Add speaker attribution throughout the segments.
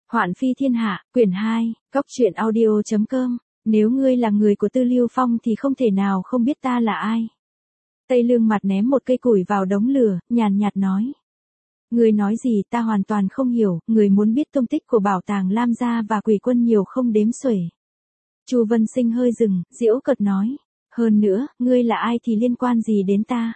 Speaker 1: Hoạn phi thiên hạ, quyển 2, Cóc truyện audio.com. Nếu ngươi là người của Tư Lưu Phong thì không thể nào không biết ta là ai. Tây Lương Mặt ném một cây củi vào đống lửa, nhàn nhạt nói. Ngươi nói gì ta hoàn toàn không hiểu, người muốn biết tung tích của bảo tàng Lam gia và Quỷ Quân nhiều không đếm xuể. Chu Vân Sinh hơi dừng, giễu cợt nói. Hơn nữa, ngươi là ai thì liên quan gì đến ta?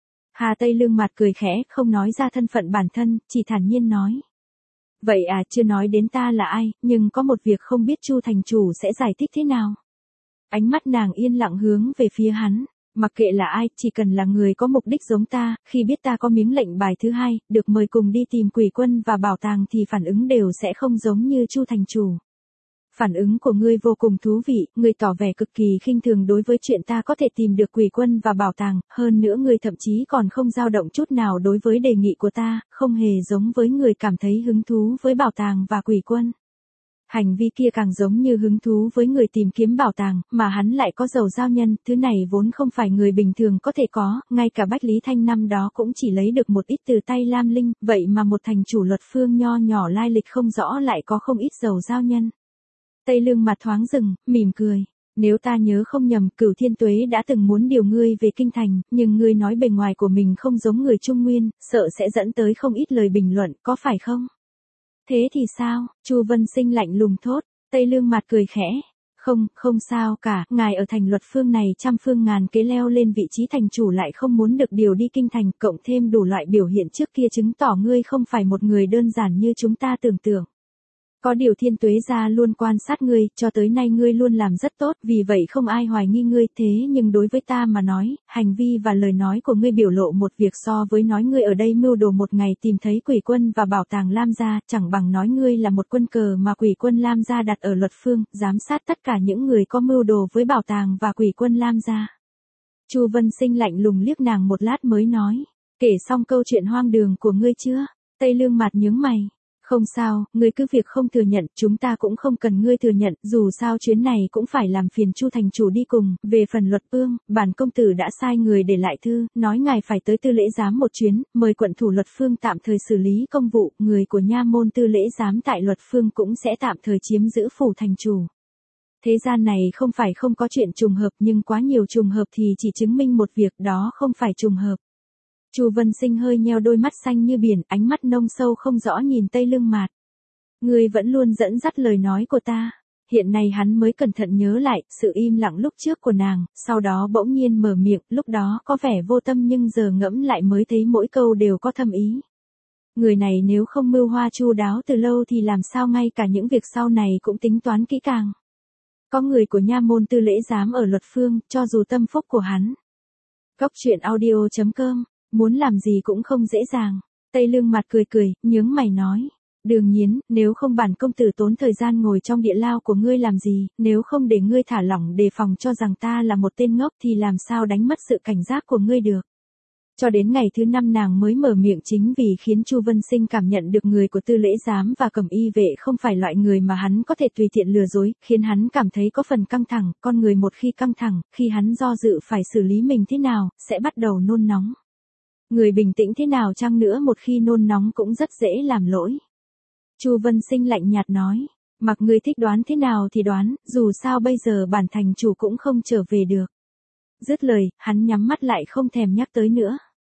Speaker 1: Hà Tây Lương Mặt cười khẽ, không nói ra thân phận bản thân, chỉ thản nhiên nói. Vậy à, chưa nói đến ta là ai, nhưng có một việc không biết Chu thành chủ sẽ giải thích thế nào. Ánh mắt nàng yên lặng hướng về phía hắn, mặc kệ là ai, chỉ cần là người có mục đích giống ta, khi biết ta có miếng lệnh bài thứ hai, được mời cùng đi tìm Quỷ Quân và bảo tàng thì phản ứng đều sẽ không giống như Chu thành chủ. Phản ứng của ngươi vô cùng thú vị, ngươi tỏ vẻ cực kỳ khinh thường đối với chuyện ta có thể tìm được Quỷ Quân và bảo tàng, hơn nữa ngươi thậm chí còn không dao động chút nào đối với đề nghị của ta, không hề giống với người cảm thấy hứng thú với bảo tàng và Quỷ Quân. Hành vi kia càng giống như hứng thú với người tìm kiếm bảo tàng, mà hắn lại có giàu giao nhân, thứ này vốn không phải người bình thường có thể có, ngay cả Bách Lý Thanh năm đó cũng chỉ lấy được một ít từ tay Lam Linh, vậy mà một thành chủ luật phương nho nhỏ lai lịch không rõ lại có không ít giàu giao nhân. Tây Lương Mặt thoáng dừng, mỉm cười. Nếu ta nhớ không nhầm, Cửu Thiên Tuế đã từng muốn điều ngươi về kinh thành, nhưng ngươi nói bề ngoài của mình không giống người Trung Nguyên, sợ sẽ dẫn tới không ít lời bình luận, có phải không? Thế thì sao? Chu Vân Sinh lạnh lùng thốt. Tây Lương Mặt cười khẽ. Không sao cả, ngài ở thành luật phương này trăm phương ngàn kế leo lên vị trí thành chủ lại không muốn được điều đi kinh thành, cộng thêm đủ loại biểu hiện trước kia chứng tỏ ngươi không phải một người đơn giản như chúng ta tưởng tượng. Có điều Thiên Tuế gia luôn quan sát ngươi, cho tới nay ngươi luôn làm rất tốt, vì vậy không ai hoài nghi ngươi, thế nhưng đối với ta mà nói, hành vi và lời nói của ngươi biểu lộ một việc so với nói ngươi ở đây mưu đồ một ngày tìm thấy Quỷ Quân và bảo tàng Lam gia, chẳng bằng nói ngươi là một quân cờ mà Quỷ Quân Lam gia đặt ở luật phương, giám sát tất cả những người có mưu đồ với bảo tàng và Quỷ Quân Lam gia. Chu Vân Sinh lạnh lùng liếc nàng một lát mới nói, kể xong câu chuyện hoang đường của ngươi chưa? Tây Lương Mặt nhướng mày. Không sao, ngươi cứ việc không thừa nhận, chúng ta cũng không cần ngươi thừa nhận, dù sao chuyến này cũng phải làm phiền Chu thành chủ đi cùng, về phần luật phương, bản công tử đã sai người để lại thư, nói ngài phải tới tư lễ giám một chuyến, mời quận thủ luật phương tạm thời xử lý công vụ, người của nha môn tư lễ giám tại luật phương cũng sẽ tạm thời chiếm giữ phủ thành chủ. Thế gian này không phải không có chuyện trùng hợp nhưng quá nhiều trùng hợp thì chỉ chứng minh một việc đó không phải trùng hợp. Chu Vân Sinh hơi nheo đôi mắt xanh như biển, ánh mắt nông sâu không rõ nhìn Tây Lương Mạt. Ngươi vẫn luôn dẫn dắt lời nói của ta. Hiện nay hắn mới cẩn thận nhớ lại sự im lặng lúc trước của nàng, sau đó bỗng nhiên mở miệng, lúc đó có vẻ vô tâm nhưng giờ ngẫm lại mới thấy mỗi câu đều có thâm ý. Người này nếu không mưu hoa chu đáo từ lâu thì làm sao ngay cả những việc sau này cũng tính toán kỹ càng. Có người của nha môn tư lễ giám ở luật phương, cho dù tâm phúc của hắn. Cóc truyện audio.com. Muốn làm gì cũng không dễ dàng. Tây Lương Mặt cười, nhướng mày nói. Đương nhiên, nếu không bản công tử tốn thời gian ngồi trong địa lao của ngươi làm gì, nếu không để ngươi thả lỏng đề phòng cho rằng ta là một tên ngốc thì làm sao đánh mất sự cảnh giác của ngươi được. Cho đến ngày thứ 5 nàng mới mở miệng chính vì khiến Chu Vân Sinh cảm nhận được người của tư lễ giám và cẩm y vệ không phải loại người mà hắn có thể tùy tiện lừa dối, khiến hắn cảm thấy có phần căng thẳng, con người một khi căng thẳng, khi hắn do dự phải xử lý mình thế nào, sẽ bắt đầu nôn nóng. Người bình tĩnh thế nào chăng nữa một khi nôn nóng cũng rất dễ làm lỗi. Chu Vân Sinh lạnh nhạt nói, mặc ngươi thích đoán thế nào thì đoán, dù sao bây giờ bản thành chủ cũng không trở về được. Dứt lời, hắn nhắm mắt lại không thèm nhắc tới nữa.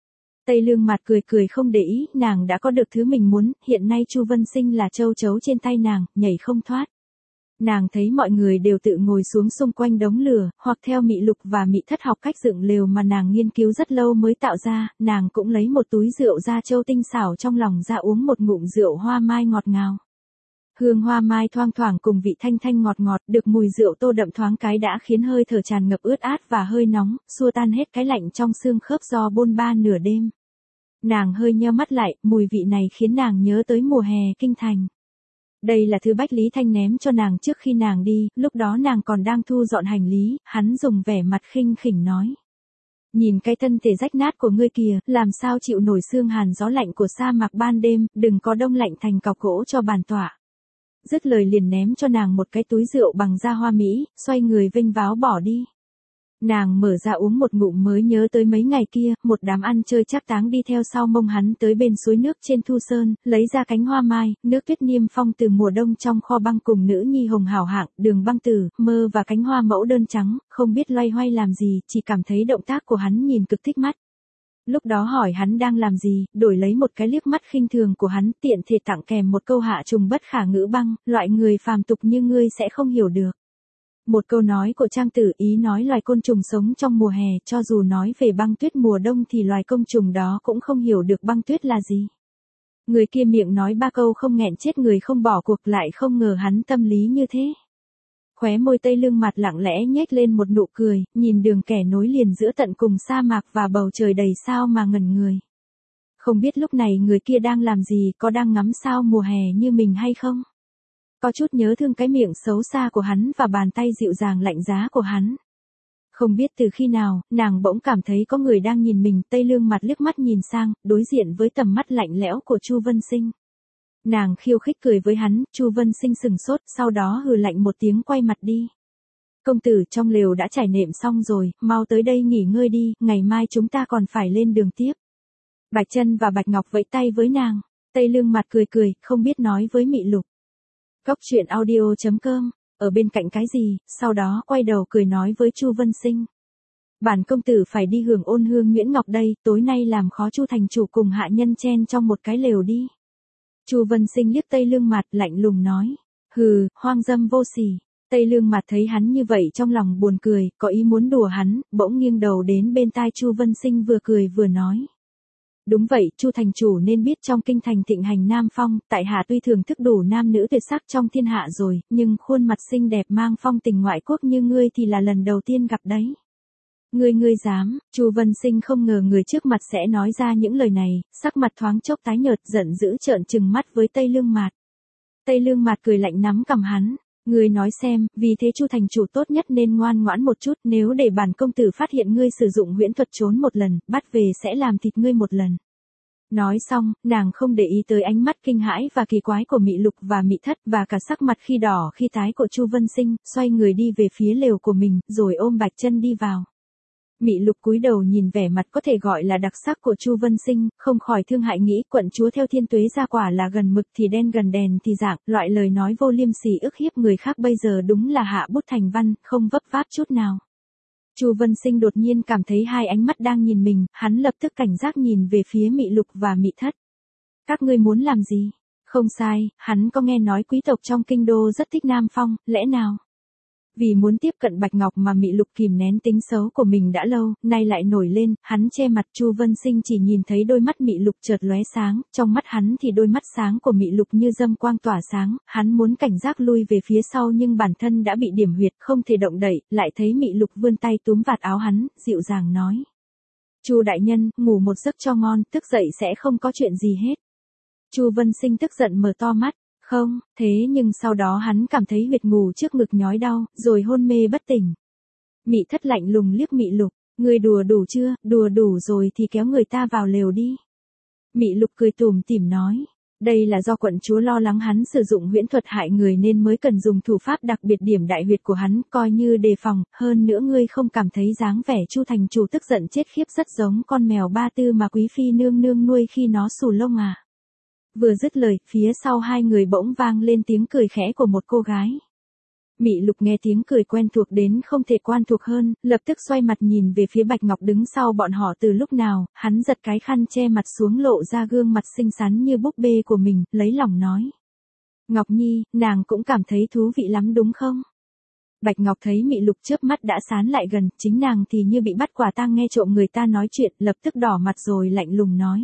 Speaker 1: Tây Lương Mặt cười không để ý, nàng đã có được thứ mình muốn, hiện nay Chu Vân Sinh là châu chấu trên tay nàng, nhảy không thoát. Nàng thấy mọi người đều tự ngồi xuống xung quanh đống lửa, hoặc theo Mị Lục và Mị Thất học cách dựng lều mà nàng nghiên cứu rất lâu mới tạo ra, nàng cũng lấy một túi rượu da trâu tinh xảo trong lòng ra uống một ngụm rượu hoa mai ngọt ngào. Hương hoa mai thoang thoảng cùng vị thanh thanh ngọt ngọt, được mùi rượu tô đậm thoáng cái đã khiến hơi thở tràn ngập ướt át và hơi nóng, xua tan hết cái lạnh trong xương khớp do bôn ba nửa đêm. Nàng hơi nheo mắt lại, mùi vị này khiến nàng nhớ tới mùa hè kinh thành. Đây là thứ Bách Lý Thanh ném cho nàng trước khi nàng đi, lúc đó nàng còn đang thu dọn hành lý, hắn dùng vẻ mặt khinh khỉnh nói. Nhìn cái thân thể rách nát của ngươi kìa, làm sao chịu nổi sương hàn gió lạnh của sa mạc ban đêm, đừng có đông lạnh thành cọc gỗ cho bàn tọa. Dứt lời liền ném cho nàng một cái túi rượu bằng da hoa mỹ, xoay người vênh váo bỏ đi. Nàng mở ra uống một ngụm mới nhớ tới mấy ngày kia, một đám ăn chơi trác táng đi theo sau mông hắn tới bên suối nước trên Thu Sơn, lấy ra cánh hoa mai, nước tuyết niêm phong từ mùa đông trong kho băng cùng nữ nhi hồng hảo hạng, đường băng tử, mơ và cánh hoa mẫu đơn trắng, không biết loay hoay làm gì, chỉ cảm thấy động tác của hắn nhìn cực thích mắt. Lúc đó hỏi hắn đang làm gì, đổi lấy một cái liếc mắt khinh thường của hắn, tiện thể tặng kèm một câu hạ trùng bất khả ngữ băng, loại người phàm tục như ngươi sẽ không hiểu được. Một câu nói của Trang Tử ý nói loài côn trùng sống trong mùa hè, cho dù nói về băng tuyết mùa đông thì loài côn trùng đó cũng không hiểu được băng tuyết là gì. Người kia miệng nói ba câu không nghẹn chết người không bỏ cuộc, lại không ngờ hắn tâm lý như thế. Khóe môi Tây Lương Mặt lặng lẽ nhếch lên một nụ cười, nhìn đường kẻ nối liền giữa tận cùng sa mạc và bầu trời đầy sao mà ngẩn người. Không biết lúc này người kia đang làm gì, có đang ngắm sao mùa hè như mình hay không? Có chút nhớ thương cái miệng xấu xa của hắn và bàn tay dịu dàng lạnh giá của hắn. Không biết từ khi nào, nàng bỗng cảm thấy có người đang nhìn mình, Tây Lương Mặt liếc mắt nhìn sang, đối diện với tầm mắt lạnh lẽo của Chu Vân Sinh. Nàng khiêu khích cười với hắn, Chu Vân Sinh sừng sốt, sau đó hừ lạnh một tiếng quay mặt đi. Công tử, trong lều đã trải nệm xong rồi, mau tới đây nghỉ ngơi đi, ngày mai chúng ta còn phải lên đường tiếp. Bạch Chân và Bạch Ngọc vẫy tay với nàng. Tây Lương Mặt cười cười, không biết nói với Mị Lục. Góc truyện audio.com, ở bên cạnh cái gì, sau đó quay đầu cười nói với Chu Vân Sinh. Bản công tử phải đi hưởng ôn hương Nguyễn Ngọc đây, tối nay làm khó Chu thành chủ cùng hạ nhân chen trong một cái lều đi. Chu Vân Sinh liếc Tây Lương Mặt lạnh lùng nói, hừ, hoang dâm vô sỉ. Tây Lương Mặt thấy hắn như vậy trong lòng buồn cười, có ý muốn đùa hắn, bỗng nghiêng đầu đến bên tai Chu Vân Sinh vừa cười vừa nói. Đúng vậy, Chu thành chủ nên biết trong kinh thành thịnh hành nam phong, tại hạ tuy thưởng thức đủ nam nữ tuyệt sắc trong thiên hạ rồi, nhưng khuôn mặt xinh đẹp mang phong tình ngoại quốc như ngươi thì là lần đầu tiên gặp đấy. Ngươi dám? Chu Vân Sinh không ngờ người trước mặt sẽ nói ra những lời này, sắc mặt thoáng chốc tái nhợt, giận dữ trợn trừng mắt với Tây Lương Mạt. Tây Lương Mạt cười lạnh nắm cằm hắn. Ngươi nói xem, vì thế Chu thành chủ tốt nhất nên ngoan ngoãn một chút, nếu để bản công tử phát hiện ngươi sử dụng huyễn thuật trốn một lần, bắt về sẽ làm thịt ngươi một lần. Nói xong, nàng không để ý tới ánh mắt kinh hãi và kỳ quái của Mị Lục và Mị Thất và cả sắc mặt khi đỏ khi tái của Chu Vân Sinh, xoay người đi về phía lều của mình, rồi ôm Bạch Chân đi vào. Mị Lục cúi đầu nhìn vẻ mặt có thể gọi là đặc sắc của Chu Vân Sinh, không khỏi thương hại nghĩ quận chúa theo thiên tuế ra quả là gần mực thì đen gần đèn thì dạng, loại lời nói vô liêm sỉ ức hiếp người khác bây giờ đúng là hạ bút thành văn, không vấp váp chút nào. Chu Vân Sinh đột nhiên cảm thấy hai ánh mắt đang nhìn mình, hắn lập tức cảnh giác nhìn về phía Mị Lục và Mị Thất. Các ngươi muốn làm gì? Không sai, hắn có nghe nói quý tộc trong kinh đô rất thích Nam Phong, lẽ nào? Vì muốn tiếp cận Bạch Ngọc mà Mị Lục kìm nén tính xấu của mình đã lâu, nay lại nổi lên, hắn che mặt. Chu Vân Sinh chỉ nhìn thấy đôi mắt Mị Lục chợt lóe sáng, trong mắt hắn thì đôi mắt sáng của Mị Lục như dâm quang tỏa sáng, hắn muốn cảnh giác lui về phía sau nhưng bản thân đã bị điểm huyệt không thể động đậy, lại thấy Mị Lục vươn tay túm vạt áo hắn, dịu dàng nói. Chu đại nhân, ngủ một giấc cho ngon, thức dậy sẽ không có chuyện gì hết. Chu Vân Sinh tức giận mở to mắt. Không, thế nhưng sau đó hắn cảm thấy huyệt ngủ trước ngực nhói đau, rồi hôn mê bất tỉnh. Mị Thất lạnh lùng liếc Mị Lục, ngươi đùa đủ chưa, đùa đủ rồi thì kéo người ta vào lều đi. Mị Lục cười tủm tỉm nói, đây là do quận chúa lo lắng hắn sử dụng huyễn thuật hại người nên mới cần dùng thủ pháp đặc biệt điểm đại huyệt của hắn, coi như đề phòng, hơn nữa ngươi không cảm thấy dáng vẻ Chu thành chủ tức giận chết khiếp rất giống con mèo Ba Tư mà quý phi nương nương nuôi khi nó xù lông à. Vừa dứt lời, phía sau hai người bỗng vang lên tiếng cười khẽ của một cô gái. Mị Lục nghe tiếng cười quen thuộc đến không thể quen thuộc hơn, lập tức xoay mặt nhìn về phía Bạch Ngọc đứng sau bọn họ từ lúc nào, hắn giật cái khăn che mặt xuống lộ ra gương mặt xinh xắn như búp bê của mình, lấy lòng nói. Ngọc Nhi, nàng cũng cảm thấy thú vị lắm đúng không? Bạch Ngọc thấy Mị Lục chớp mắt đã sán lại gần, chính nàng thì như bị bắt quả tang nghe trộm người ta nói chuyện, lập tức đỏ mặt rồi lạnh lùng nói.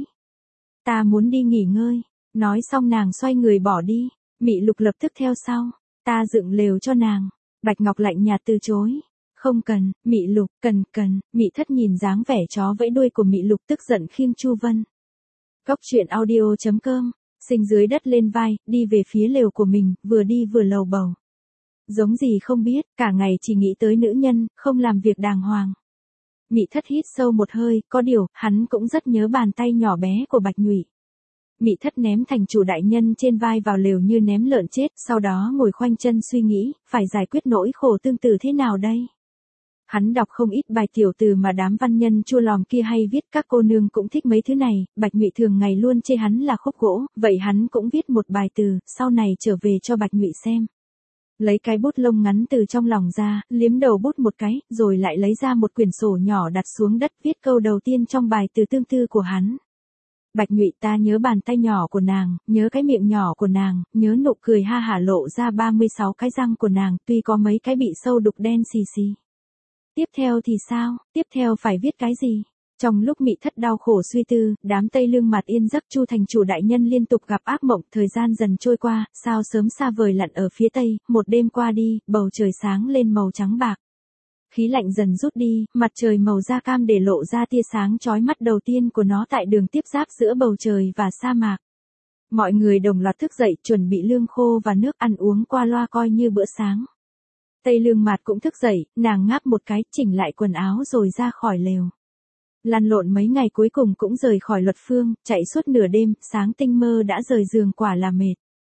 Speaker 1: Ta muốn đi nghỉ ngơi. Nói xong nàng xoay người bỏ đi, Mị Lục lập tức theo sau, ta dựng lều cho nàng. Bạch Ngọc lạnh nhạt từ chối, không cần. Mị Lục, cần. Mị Thất nhìn dáng vẻ chó vẫy đuôi của Mị Lục tức giận khiêng Chu Vân. Góc truyện audio.com, Sinh dưới đất lên vai, đi về phía lều của mình, vừa đi vừa lầu bầu. Giống gì không biết, cả ngày chỉ nghĩ tới nữ nhân, không làm việc đàng hoàng. Mị Thất hít sâu một hơi, có điều, hắn cũng rất nhớ bàn tay nhỏ bé của Bạch Nhụy. Mị Thất ném thành chủ đại nhân trên vai vào lều như ném lợn chết, sau đó ngồi khoanh chân suy nghĩ, phải giải quyết nỗi khổ tương tự thế nào đây? Hắn đọc không ít bài tiểu từ mà đám văn nhân chua lòm kia hay viết, các cô nương cũng thích mấy thứ này, Bạch Nhụy thường ngày luôn chê hắn là khúc gỗ, vậy hắn cũng viết một bài từ, sau này trở về cho Bạch Nhụy xem. Lấy cái bút lông ngắn từ trong lòng ra, liếm đầu bút một cái, rồi lại lấy ra một quyển sổ nhỏ đặt xuống đất viết câu đầu tiên trong bài từ tương tư của hắn. Bạch Nhụy, ta nhớ bàn tay nhỏ của nàng, nhớ cái miệng nhỏ của nàng, nhớ nụ cười ha hả lộ ra 36 cái răng của nàng, tuy có mấy cái bị sâu đục đen xì xì. Tiếp theo thì sao, tiếp theo phải viết cái gì? Trong lúc Mị Thất đau khổ suy tư, đám Tây Lương Mạt yên giấc, Chu thành chủ đại nhân liên tục gặp ác mộng, thời gian dần trôi qua, sao sớm xa vời lặn ở phía tây, một đêm qua đi, bầu trời sáng lên màu trắng bạc. Khí lạnh dần rút đi, mặt trời màu da cam để lộ ra tia sáng chói mắt đầu tiên của nó tại đường tiếp giáp giữa bầu trời và sa mạc. Mọi người đồng loạt thức dậy, chuẩn bị lương khô và nước ăn uống qua loa coi như bữa sáng. Tây Lương Mạt cũng thức dậy, nàng ngáp một cái, chỉnh lại quần áo rồi ra khỏi lều. Lăn lộn mấy ngày cuối cùng cũng rời khỏi Luật Phương, chạy suốt nửa đêm, sáng tinh mơ đã rời giường, quả là mệt.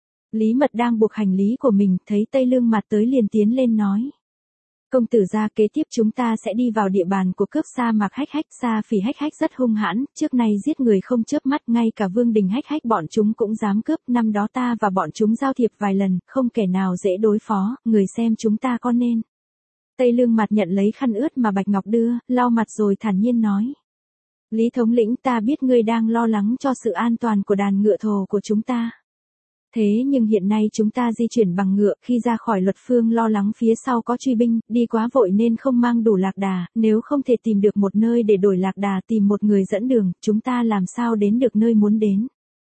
Speaker 1: Lý Mật đang buộc hành lý của mình, thấy Tây Lương Mạt tới liền tiến lên nói. Công tử gia, kế tiếp chúng ta sẽ đi vào địa bàn của cướp sa mạc Hách Hách. Sa Phỉ Hách Hách rất hung hãn, trước nay giết người không chớp mắt, ngay cả Vương đình Hách Hách bọn chúng cũng dám cướp. Năm đó ta và bọn chúng giao thiệp vài lần, không kẻ nào dễ đối phó, người xem chúng ta có nên. Tây Lương Mạt nhận lấy khăn ướt mà Bạch Ngọc đưa, lau mặt rồi thản nhiên nói. Lý thống lĩnh, ta biết ngươi đang lo lắng cho sự an toàn của đàn ngựa thồ của chúng ta. Thế nhưng hiện nay chúng ta di chuyển bằng ngựa, khi ra khỏi Luật Phương lo lắng phía sau có truy binh, đi quá vội nên không mang đủ lạc đà, nếu không thể tìm được một nơi để đổi lạc đà, tìm một người dẫn đường, chúng ta làm sao đến được nơi muốn đến.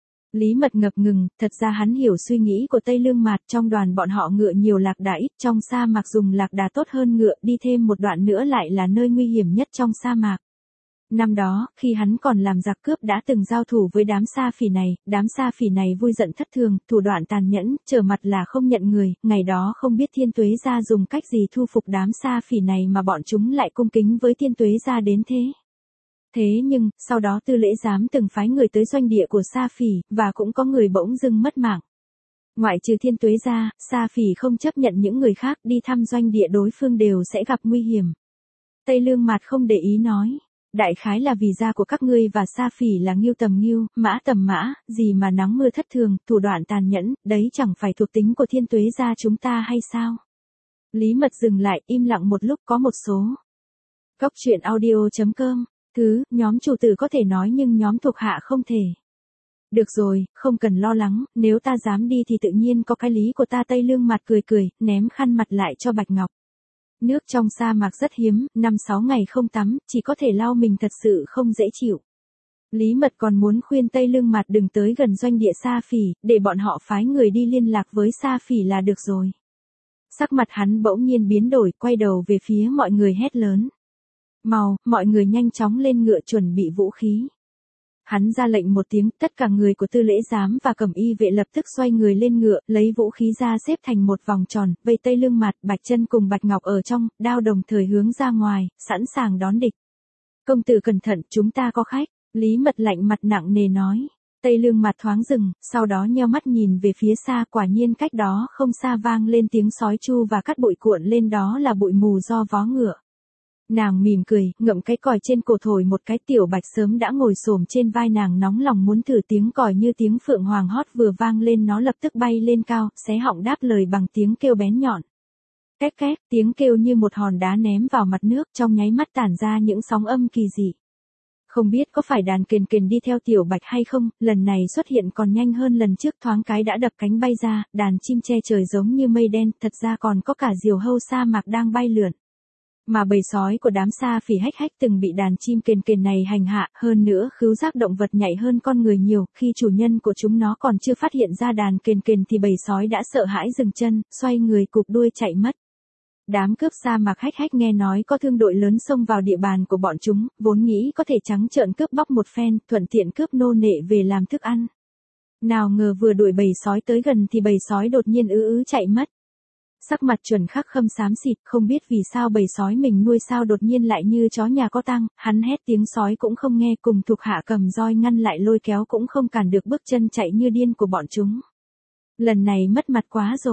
Speaker 1: Lý Mật ngập ngừng, thật ra hắn hiểu suy nghĩ của Tây Lương Mạt, trong đoàn bọn họ ngựa nhiều lạc đà ít, trong sa mạc dùng lạc đà tốt hơn ngựa, đi thêm một đoạn nữa lại là nơi nguy hiểm nhất trong sa mạc. Năm đó, khi hắn còn làm giặc cướp đã từng giao thủ với đám sa phỉ này, đám sa phỉ này vui giận thất thường, thủ đoạn tàn nhẫn, trở mặt là không nhận người, ngày đó không biết Thiên Tuế Gia dùng cách gì thu phục đám sa phỉ này mà bọn chúng lại cung kính với Thiên Tuế Gia đến thế. Thế nhưng, sau đó Tư Lễ Giám từng phái người tới doanh địa của sa phỉ, và cũng có người bỗng dưng mất mạng. Ngoại trừ Thiên Tuế Gia, sa phỉ không chấp nhận những người khác đi thăm doanh địa đối phương đều sẽ gặp nguy hiểm. Tây Lương Mạt không để ý nói. Đại khái là vì da của các ngươi và sa phỉ là ngưu tầm ngưu, mã tầm mã, gì mà nắng mưa thất thường, thủ đoạn tàn nhẫn, đấy chẳng phải thuộc tính của Thiên Tuế Gia chúng ta hay sao? Lý Mật dừng lại, im lặng một lúc, có một số. Cốc truyện audio.com. Nhóm chủ tử có thể nói nhưng nhóm thuộc hạ không thể. Được rồi, không cần lo lắng, nếu ta dám đi thì tự nhiên có cái lý của ta. Tây Lương Mạt cười cười, ném khăn mặt lại cho Bạch Ngọc. Nước trong sa mạc rất hiếm, 5-6 ngày không tắm, chỉ có thể lau mình thật sự không dễ chịu. Lý Mật còn muốn khuyên Tây Lương Mạt đừng tới gần doanh địa sa phỉ, để bọn họ phái người đi liên lạc với sa phỉ là được rồi. Sắc mặt hắn bỗng nhiên biến đổi, quay đầu về phía mọi người hét lớn. Mau, mọi người nhanh chóng lên ngựa chuẩn bị vũ khí. Hắn ra lệnh một tiếng, tất cả người của Tư Lễ Giám và Cẩm Y vệ lập tức xoay người lên ngựa, lấy vũ khí ra xếp thành một vòng tròn, vây Tây Lương Mạt, Bạch Chân cùng Bạch Ngọc ở trong, đao đồng thời hướng ra ngoài, sẵn sàng đón địch. Công tử cẩn thận, chúng ta có khách. Lý Mật lạnh mặt nặng nề nói. Tây Lương Mạt thoáng dừng, sau đó nheo mắt nhìn về phía xa, quả nhiên cách đó không xa vang lên tiếng sói chu và cát bụi cuộn lên, đó là bụi mù do vó ngựa. Nàng mỉm cười, ngậm cái còi trên cổ thổi một cái. Tiểu Bạch sớm đã ngồi xổm trên vai nàng, nóng lòng muốn thử tiếng còi như tiếng phượng hoàng hót vừa vang lên, nó lập tức bay lên cao, xé họng đáp lời bằng tiếng kêu bén nhọn. Két két, tiếng kêu như một hòn đá ném vào mặt nước, trong nháy mắt tản ra những sóng âm kỳ dị. Không biết có phải đàn kền kền đi theo Tiểu Bạch hay không, lần này xuất hiện còn nhanh hơn lần trước, thoáng cái đã đập cánh bay ra, đàn chim che trời giống như mây đen, thật ra còn có cả diều hâu sa mạc đang bay lượn. Mà bầy sói của đám sa phỉ Hách Hách từng bị đàn chim kền kền này hành hạ, hơn nữa khứu giác động vật nhạy hơn con người nhiều, khi chủ nhân của chúng nó còn chưa phát hiện ra đàn kền kền thì bầy sói đã sợ hãi dừng chân, xoay người cụp đuôi chạy mất. Đám cướp sa mạc Hách Hách nghe nói có thương đội lớn xông vào địa bàn của bọn chúng, vốn nghĩ có thể trắng trợn cướp bóc một phen, thuận tiện cướp nô nệ về làm thức ăn. Nào ngờ vừa đuổi bầy sói tới gần thì bầy sói đột nhiên chạy mất. Sắc mặt Chuẩn Khắc Khâm xám xịt, không biết vì sao bầy sói mình nuôi sao đột nhiên lại như chó nhà có tang, hắn hét tiếng sói cũng không nghe, cùng thuộc hạ cầm roi ngăn lại, lôi kéo cũng không cản được bước chân chạy như điên của bọn chúng. Lần này mất mặt quá rồi.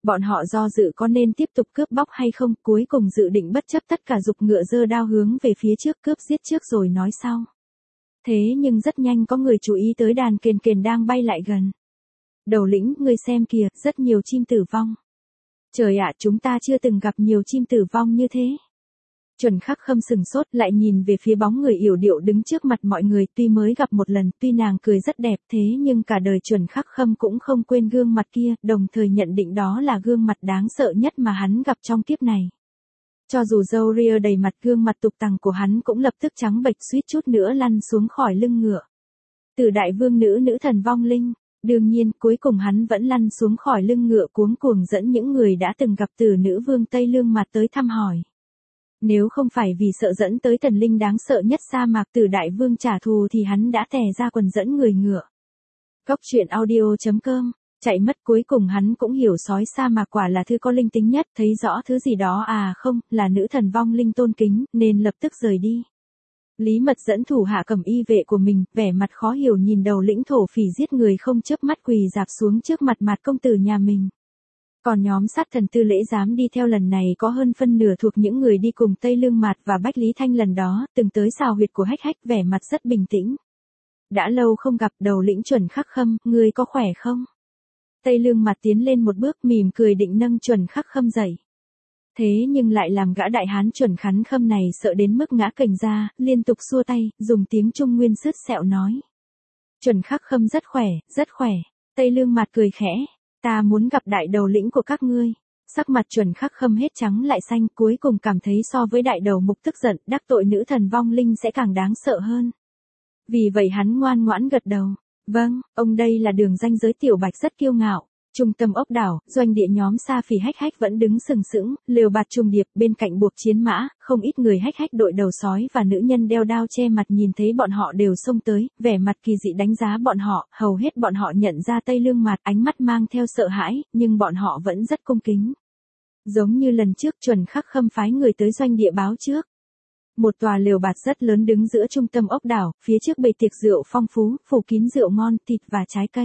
Speaker 1: Bọn họ do dự có nên tiếp tục cướp bóc hay không, cuối cùng dự định bất chấp tất cả giục ngựa giơ đao hướng về phía trước cướp giết trước rồi nói sau. Thế nhưng rất nhanh có người chú ý tới đàn kền kền đang bay lại gần. Đầu lĩnh, ngươi xem kìa, rất nhiều chim tử vong. Trời ạ, chúng ta chưa từng gặp nhiều chim tử vong như thế. Chuẩn Khắc Khâm sừng sốt lại nhìn về phía bóng người yểu điệu đứng trước mặt mọi người, tuy mới gặp một lần, tuy nàng cười rất đẹp thế nhưng cả đời Chuẩn Khắc Khâm cũng không quên gương mặt kia, đồng thời nhận định đó là gương mặt đáng sợ nhất mà hắn gặp trong kiếp này. Cho dù râu ria đầy mặt, gương mặt tục tằng của hắn cũng lập tức trắng bệch suýt chút nữa lăn xuống khỏi lưng ngựa. Từ đại vương nữ thần vong linh. Đương nhiên, cuối cùng hắn vẫn lăn xuống khỏi lưng ngựa cuống cuồng dẫn những người đã từng gặp Tử nữ vương Tây Lương Mặt tới thăm hỏi. Nếu không phải vì sợ dẫn tới thần linh đáng sợ nhất sa mạc Tử đại vương trả thù thì hắn đã tè ra quần dẫn người ngựa. Cóc truyện audio.com. Chạy mất, cuối cùng hắn cũng hiểu sói sa mạc quả là thứ có linh tính nhất, thấy rõ thứ gì đó không, là nữ thần vong linh tôn kính, nên lập tức rời đi. Lý Mật dẫn thủ hạ cầm y vệ của mình, vẻ mặt khó hiểu nhìn đầu lĩnh thổ phỉ giết người không chớp mắt quỳ rạp xuống trước mặt Mạt công tử nhà mình. Còn nhóm sát thần Tư Lễ dám đi theo lần này có hơn phân nửa thuộc những người đi cùng Tây Lương Mạt và Bách Lý Thanh lần đó, từng tới xào huyệt của Hách Hách, vẻ mặt rất bình tĩnh. Đã lâu không gặp, đầu lĩnh Chuẩn Khắc Khâm, ngươi có khỏe không? Tây Lương Mạt tiến lên một bước mỉm cười định nâng Chuẩn Khắc Khâm dậy. Thế nhưng lại làm gã đại hán Chuẩn Khắn Khâm này sợ đến mức ngã cành ra, liên tục xua tay, dùng tiếng Trung Nguyên sứt sẹo nói. Chuẩn Khắc Khâm rất khỏe, rất khỏe. Tây Lương Mạt cười khẽ, ta muốn gặp đại đầu lĩnh của các ngươi. Sắc mặt Chuẩn Khắc Khâm hết trắng lại xanh, cuối cùng cảm thấy so với đại đầu mục tức giận, đắc tội nữ thần vong linh sẽ càng đáng sợ hơn. Vì vậy hắn ngoan ngoãn gật đầu. Vâng, ông đây là Đường Danh Giới Tiểu Bạch rất kiêu ngạo. Trung tâm ốc đảo, doanh địa nhóm Sa Phỉ Hách Hách vẫn đứng sừng sững, lều bạt trùng điệp, bên cạnh buộc chiến mã, không ít người Hách Hách đội đầu sói và nữ nhân đeo đao che mặt nhìn thấy bọn họ đều xông tới, vẻ mặt kỳ dị đánh giá bọn họ, hầu hết bọn họ nhận ra Tây Lương Mạt, ánh mắt mang theo sợ hãi, nhưng bọn họ vẫn rất cung kính. Giống như lần trước Chuẩn Khắc Khâm phái người tới doanh địa báo trước. Một tòa lều bạt rất lớn đứng giữa trung tâm ốc đảo, phía trước bày tiệc rượu phong phú, phủ kín rượu ngon, thịt và trái cây.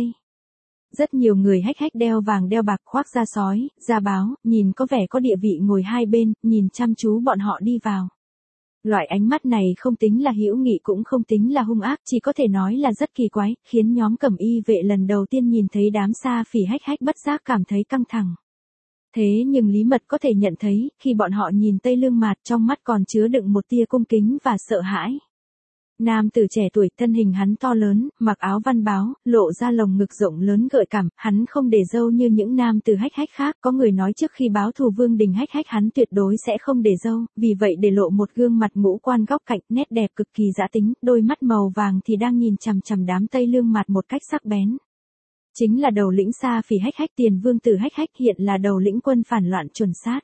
Speaker 1: Rất nhiều người Hách Hách đeo vàng đeo bạc khoác da sói, da báo, nhìn có vẻ có địa vị ngồi hai bên, nhìn chăm chú bọn họ đi vào. Loại ánh mắt này không tính là hữu nghị cũng không tính là hung ác, chỉ có thể nói là rất kỳ quái, khiến nhóm cẩm y vệ lần đầu tiên nhìn thấy đám Sa Phỉ Hách Hách bất giác cảm thấy căng thẳng. Thế nhưng Lý Mật có thể nhận thấy, khi bọn họ nhìn Tây Lương Mạt trong mắt còn chứa đựng một tia cung kính và sợ hãi. Nam tử trẻ tuổi, thân hình hắn to lớn, mặc áo văn báo, lộ ra lồng ngực rộng lớn gợi cảm, hắn không để râu như những nam tử Hách Hách khác, có người nói trước khi báo thù Vương Đình Hách Hách hắn tuyệt đối sẽ không để râu, vì vậy để lộ một gương mặt ngũ quan góc cạnh, nét đẹp cực kỳ dã tính, đôi mắt màu vàng thì đang nhìn chằm chằm đám Tây Lương Mạt một cách sắc bén. Chính là đầu lĩnh Sa Phỉ Hách Hách, tiền vương tử Hách Hách, hiện là đầu lĩnh quân phản loạn Chuẩn Sát.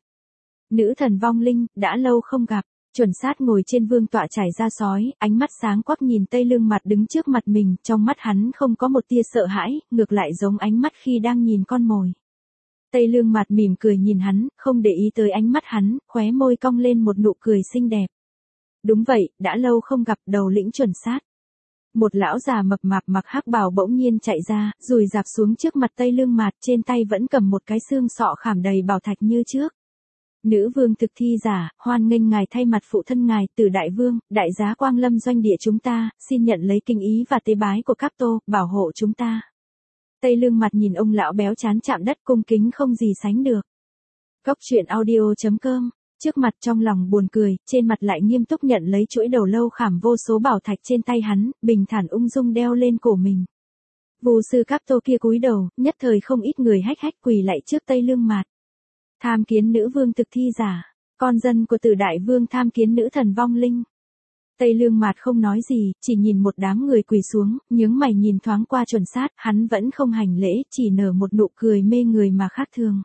Speaker 1: Nữ thần vong linh, đã lâu không gặp. Chuẩn Sát ngồi trên vương tọa trải da sói, ánh mắt sáng quắc nhìn Tây Lương Mạt đứng trước mặt mình, trong mắt hắn không có một tia sợ hãi, ngược lại giống ánh mắt khi đang nhìn con mồi. Tây Lương Mạt mỉm cười nhìn hắn, không để ý tới ánh mắt hắn, khóe môi cong lên một nụ cười xinh đẹp. Đúng vậy, đã lâu không gặp, đầu lĩnh Chuẩn Sát. Một lão già mập mạp mặc hắc bào bỗng nhiên chạy ra, rùi rạp xuống trước mặt Tây Lương Mạt, trên tay vẫn cầm một cái xương sọ khảm đầy bảo thạch như trước. Nữ vương thực thi giả, hoan nghênh ngài thay mặt phụ thân ngài, Tử đại vương, đại giá quang lâm doanh địa chúng ta, xin nhận lấy kinh ý và tế bái của các tô, bảo hộ chúng ta. Tây Lương Mặt nhìn ông lão béo chán chạm đất cung kính không gì sánh được. Cóc truyện audio.com, trước mặt trong lòng buồn cười, trên mặt lại nghiêm túc nhận lấy chuỗi đầu lâu khảm vô số bảo thạch trên tay hắn, bình thản ung dung đeo lên cổ mình. Vù sư các tô kia cúi đầu, nhất thời không ít người Hách Hách quỳ lạy trước Tây Lương Mạt. Tham kiến nữ vương thực thi giả, con dân của Tử đại vương tham kiến nữ thần vong linh. Tây Lương Mạt không nói gì, chỉ nhìn một đám người quỳ xuống, nhướng mày nhìn thoáng qua Chuẩn Sát, hắn vẫn không hành lễ, chỉ nở một nụ cười mê người mà khác thường.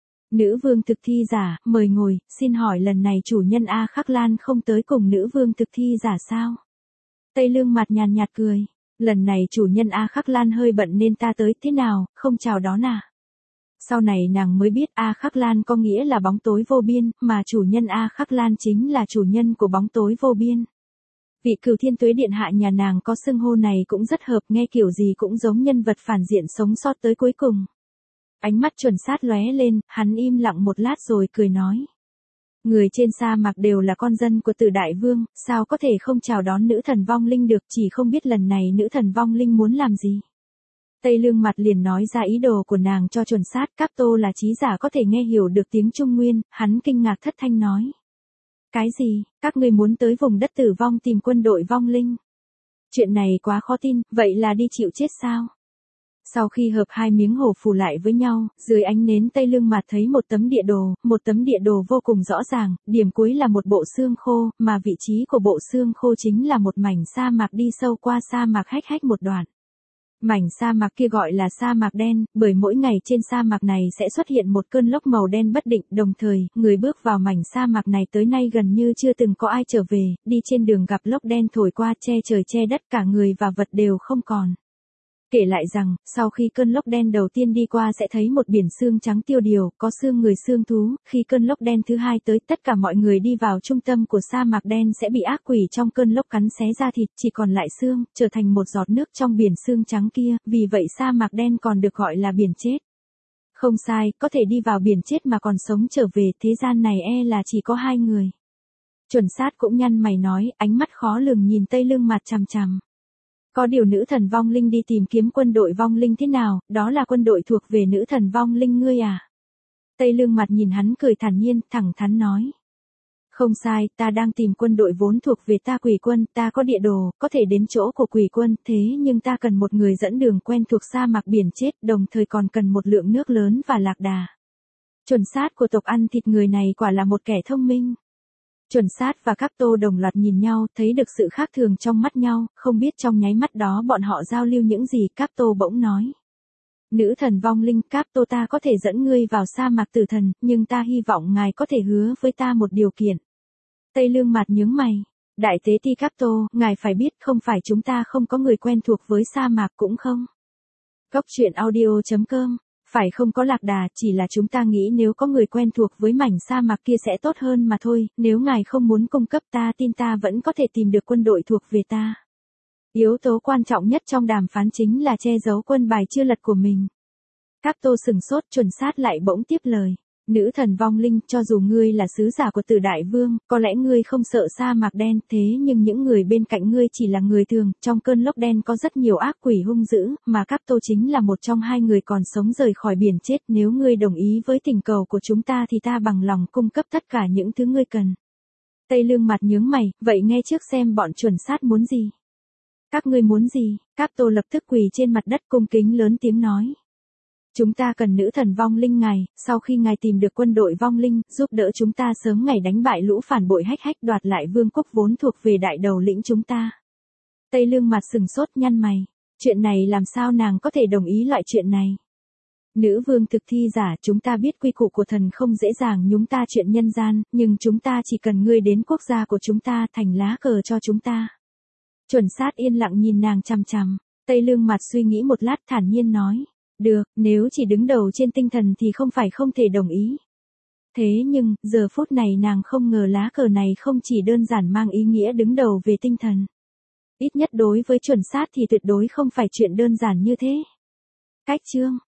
Speaker 1: Nữ vương thực thi giả, mời ngồi, xin hỏi lần này chủ nhân A Khắc Lan không tới cùng nữ vương thực thi giả sao? Tây Lương Mạt nhàn nhạt cười, lần này chủ nhân A Khắc Lan hơi bận nên ta tới, thế nào, không chào đón à? Sau này nàng mới biết A Khắc Lan có nghĩa là bóng tối vô biên, mà chủ nhân A Khắc Lan chính là chủ nhân của bóng tối vô biên. Vị Cửu Thiên Tuế điện hạ nhà nàng có xưng hô này cũng rất hợp, nghe kiểu gì cũng giống nhân vật phản diện sống sót tới cuối cùng. Ánh mắt chuẩn sát lóe lên, hắn im lặng một lát rồi cười nói. Người trên sa mạc đều là con dân của Tử Đại Vương, sao có thể không chào đón nữ thần vong linh được, chỉ không biết lần này nữ thần vong linh muốn làm gì. Tây Lương Mặt liền nói ra ý đồ của nàng cho chuẩn sát, Capto là trí giả có thể nghe hiểu được tiếng Trung Nguyên, hắn kinh ngạc thất thanh nói. Cái gì, các ngươi muốn tới vùng đất tử vong tìm quân đội vong linh? Chuyện này quá khó tin, vậy là đi chịu chết sao? Sau khi hợp hai miếng hổ phù lại với nhau, dưới ánh nến Tây Lương Mặt thấy một tấm địa đồ vô cùng rõ ràng, điểm cuối là một bộ xương khô, mà vị trí của bộ xương khô chính là một mảnh sa mạc đi sâu qua sa mạc hách một đoạn. Mảnh sa mạc kia gọi là sa mạc đen, bởi mỗi ngày trên sa mạc này sẽ xuất hiện một cơn lốc màu đen bất định, đồng thời, người bước vào mảnh sa mạc này tới nay gần như chưa từng có ai trở về, đi trên đường gặp lốc đen thổi qua che trời che đất, cả người và vật đều không còn. Kể lại rằng, sau khi cơn lốc đen đầu tiên đi qua sẽ thấy một biển xương trắng tiêu điều, có xương người xương thú, khi cơn lốc đen thứ hai tới, tất cả mọi người đi vào trung tâm của sa mạc đen sẽ bị ác quỷ trong cơn lốc cắn xé da thịt, chỉ còn lại xương, trở thành một giọt nước trong biển xương trắng kia, vì vậy sa mạc đen còn được gọi là biển chết. Không sai, có thể đi vào biển chết mà còn sống trở về, thế gian này là chỉ có hai người. Chuẩn sát cũng nhăn mày nói, ánh mắt khó lường nhìn Tây Lương Mặt chằm chằm. Có điều nữ thần vong linh đi tìm kiếm quân đội vong linh thế nào, đó là quân đội thuộc về nữ thần vong linh ngươi à? Tây Lương Mặt nhìn hắn cười thản nhiên, thẳng thắn nói. Không sai, ta đang tìm quân đội vốn thuộc về ta quỷ quân, ta có địa đồ, có thể đến chỗ của quỷ quân, thế nhưng ta cần một người dẫn đường quen thuộc sa mạc biển chết, đồng thời còn cần một lượng nước lớn và lạc đà. Chuẩn sát của tộc ăn thịt người này quả là một kẻ thông minh. Chuẩn sát và Capto đồng loạt nhìn nhau, thấy được sự khác thường trong mắt nhau, không biết trong nháy mắt đó bọn họ giao lưu những gì, Capto bỗng nói. Nữ thần vong linh, Capto ta có thể dẫn ngươi vào sa mạc tử thần, nhưng ta hy vọng ngài có thể hứa với ta một điều kiện. Tây Lương Mặt nhướng mày. Đại tế ti Capto, ngài phải biết không phải chúng ta không có người quen thuộc với sa mạc cũng không. Góc truyện audio.com. Phải không có lạc đà, chỉ là chúng ta nghĩ nếu có người quen thuộc với mảnh sa mạc kia sẽ tốt hơn mà thôi, nếu ngài không muốn cung cấp ta tin ta vẫn có thể tìm được quân đội thuộc về ta. Yếu tố quan trọng nhất trong đàm phán chính là che giấu quân bài chưa lật của mình. Capto sừng sốt, chuẩn sát lại bỗng tiếp lời. Nữ thần vong linh, cho dù ngươi là sứ giả của Tử Đại Vương, có lẽ ngươi không sợ sa mạc đen, thế nhưng những người bên cạnh ngươi chỉ là người thường, trong cơn lốc đen có rất nhiều ác quỷ hung dữ, mà Capto chính là một trong hai người còn sống rời khỏi biển chết, nếu ngươi đồng ý với thỉnh cầu của chúng ta thì ta bằng lòng cung cấp tất cả những thứ ngươi cần. Tây Lương Mặt nhướng mày, vậy nghe trước xem bọn chuẩn sát muốn gì. Các ngươi muốn gì? Capto lập tức quỳ trên mặt đất cung kính lớn tiếng nói. Chúng ta cần nữ thần vong linh ngài, sau khi ngài tìm được quân đội vong linh, giúp đỡ chúng ta sớm ngày đánh bại lũ phản bội hách đoạt lại vương quốc vốn thuộc về đại đầu lĩnh chúng ta. Tây Lương Mặt sừng sốt nhăn mày. Chuyện này làm sao nàng có thể đồng ý loại chuyện này? Nữ vương thực thi giả, chúng ta biết quy củ của thần không dễ dàng nhúng ta chuyện nhân gian, nhưng chúng ta chỉ cần ngươi đến quốc gia của chúng ta thành lá cờ cho chúng ta. Chuẩn sát yên lặng nhìn nàng chằm chằm. Tây Lương Mặt suy nghĩ một lát thản nhiên nói. Được, nếu chỉ đứng đầu trên tinh thần thì không phải không thể đồng ý. Thế nhưng, giờ phút này nàng không ngờ lá cờ này không chỉ đơn giản mang ý nghĩa đứng đầu về tinh thần. Ít nhất đối với chuẩn sát thì tuyệt đối không phải chuyện đơn giản như thế. Cách chương